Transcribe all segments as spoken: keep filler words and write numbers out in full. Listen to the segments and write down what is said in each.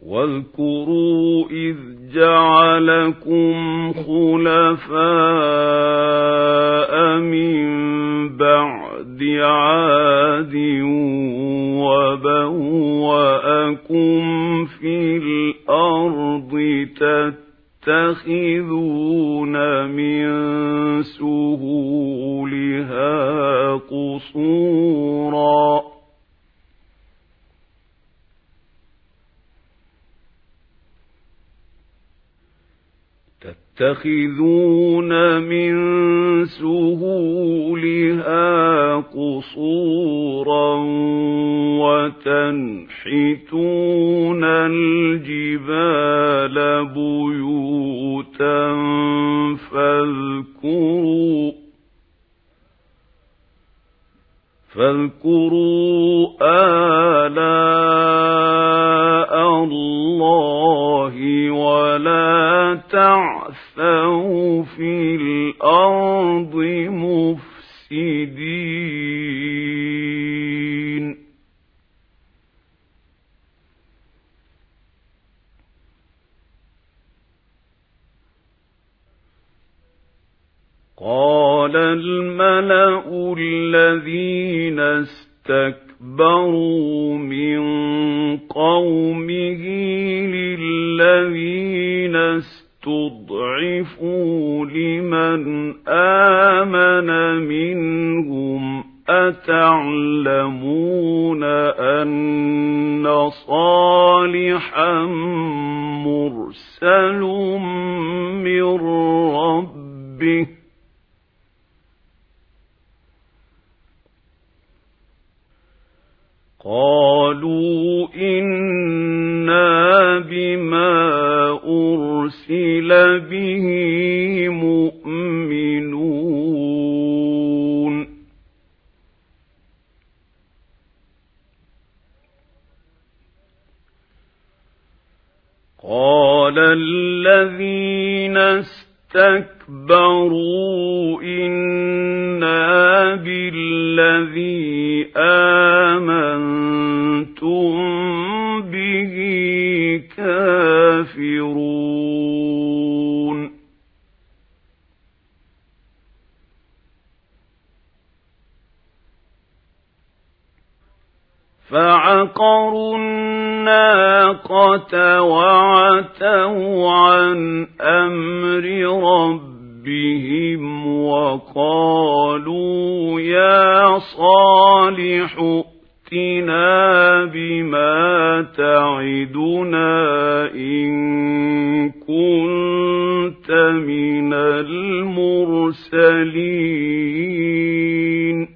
واذكروا إذ جعلكم خلفاء من بعد عاد وبوأكم في الأرض تتخذون من سهولها قصورا تتخذون من سهولها قصورا وتنحتون الجبال بيوتا فاذكروا فاذكروا آلاء الله ولا تعثوا في الأرض مفسدين قال الملأ الذين استكبروا من قومه للذين استضعفوا لمن آمن منهم أتعلمون أن صالحا مرسل من ربه قالوا إنا بما أرسل به مؤمنون قال الذين استكبروا إنا بالذي آمنتم به كافرون فعقروا الناقة وعتوا عن أمر ربهم وقالوا يا صالح ائتنا بما تعدنا إن كنت من المرسلين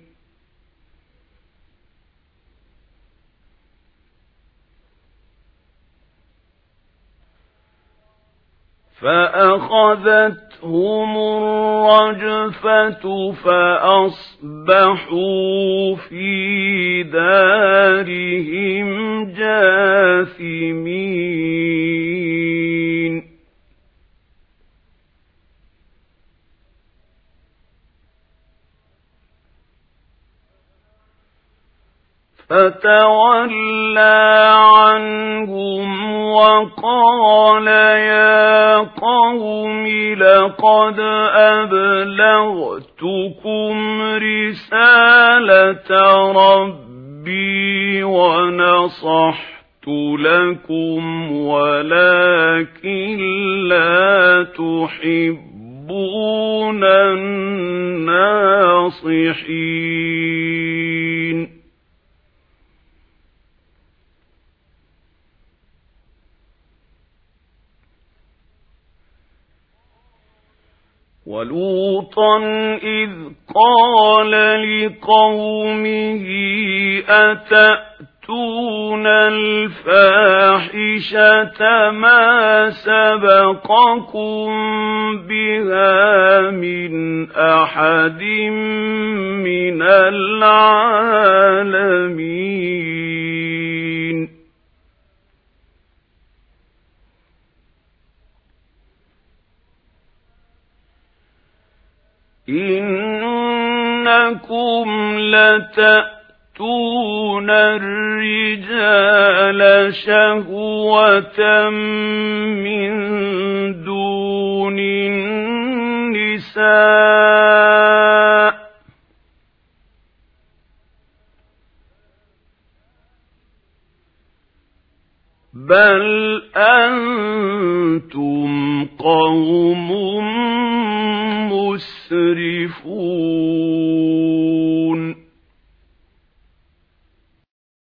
فأخذتهم الرجفة فأصبحوا في دارهم جاثمين فتولى عنهم وقال يا قوم لقد أبلغتكم رسالة ربي ونصحت لكم ولكن لا تحبون الناصحين ولوطا إذ قال لقومه أتأتون الفاحشة ما سبقكم بها من أحد من العالمين إنكم لتأتون تأتون الرجال شهوة من دون النساء بل أنتم قوم مسرفون